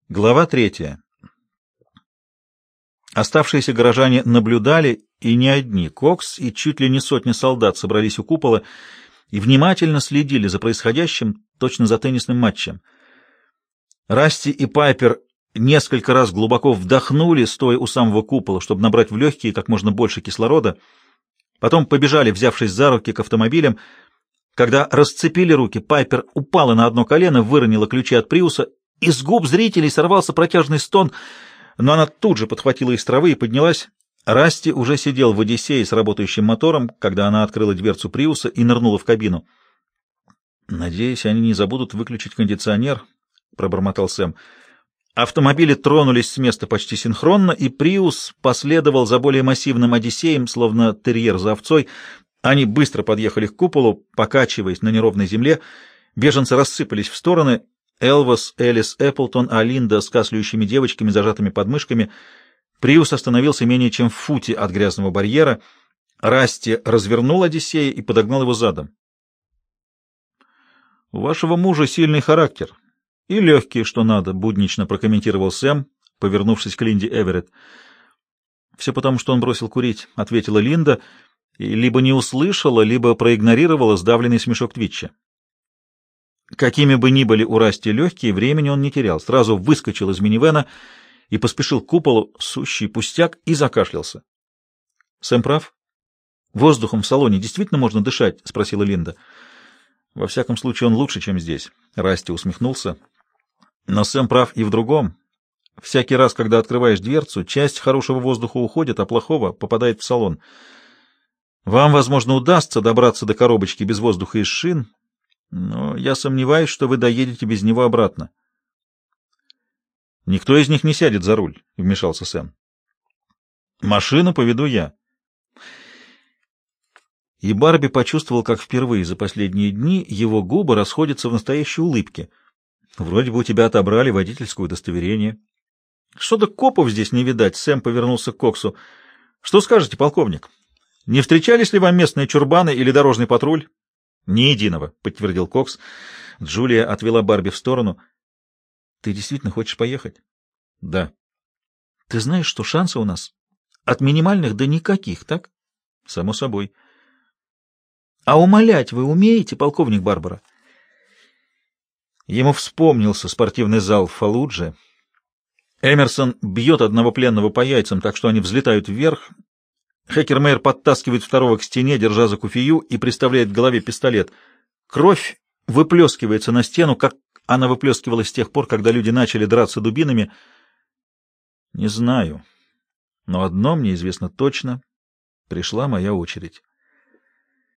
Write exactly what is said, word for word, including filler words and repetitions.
Глава третья. Оставшиеся горожане наблюдали, и не одни. Кокс и чуть ли не сотня солдат собрались у купола и внимательно следили за происходящим, точно за теннисным матчем. Расти и Пайпер несколько раз глубоко вдохнули, стоя у самого купола, чтобы набрать в легкие как можно больше кислорода. Потом побежали, взявшись за руки, к автомобилям. Когда расцепили руки, Пайпер упала на одно колено, выронила ключи от Приуса. Из губ зрителей сорвался протяжный стон, но она тут же подхватила их с травы и поднялась. Расти уже сидел в Одиссее с работающим мотором, когда она открыла дверцу Приуса и нырнула в кабину. «Надеюсь, они не забудут выключить кондиционер», — пробормотал Сэм. Автомобили тронулись с места почти синхронно, и Приус последовал за более массивным Одиссеем, словно терьер за овцой. Они быстро подъехали к куполу, покачиваясь на неровной земле. Беженцы рассыпались в стороны. Элвас, Элис, Эпплтон, Алинда с кашляющими девочками, зажатыми подмышками. Приус остановился менее чем в футе от грязного барьера. Расти развернул Одиссея и подогнал его задом. — У вашего мужа сильный характер. И легкий, что надо, — буднично прокомментировал Сэм, повернувшись к Линде Эверетт. — Все потому, что он бросил курить, — ответила Линда, и либо не услышала, либо проигнорировала сдавленный смешок Твитча. Какими бы ни были у Расти легкие, времени он не терял. Сразу выскочил из минивэна и поспешил к куполу, сущий пустяк, и закашлялся. — Сэм прав? Воздухом в салоне действительно можно дышать? — спросила Линда. — Во всяком случае, он лучше, чем здесь. Расти усмехнулся. Но Сэм прав и в другом. Всякий раз, когда открываешь дверцу, часть хорошего воздуха уходит, а плохого попадает в салон. Вам, возможно, удастся добраться до коробочки без воздуха из шин, но я сомневаюсь, что вы доедете без него обратно. — Никто из них не сядет за руль, — вмешался Сэм. — Машину поведу я. И Барби почувствовал, как впервые за последние дни его губы расходятся в настоящей улыбке. Вроде бы у тебя отобрали водительское удостоверение. — Что-то копов здесь не видать, — Сэм повернулся к Коксу. — Что скажете, полковник? Не встречались ли вам местные чурбаны или дорожный патруль? — Ни единого, — подтвердил Кокс. Джулия отвела Барби в сторону. — Ты действительно хочешь поехать? — Да. — Ты знаешь, что шансы у нас от минимальных до никаких, так? — Само собой. — А умолять вы умеете, полковник Барбара? Ему вспомнился спортивный зал в Фалудже. Эмерсон бьет одного пленного по яйцам, так что они взлетают вверх. Хекермейер подтаскивает второго к стене, держа за куфию, и приставляет к голове пистолет. Кровь выплескивается на стену, как она выплескивалась с тех пор, когда люди начали драться дубинами. Не знаю, но одно мне известно точно. Пришла моя очередь.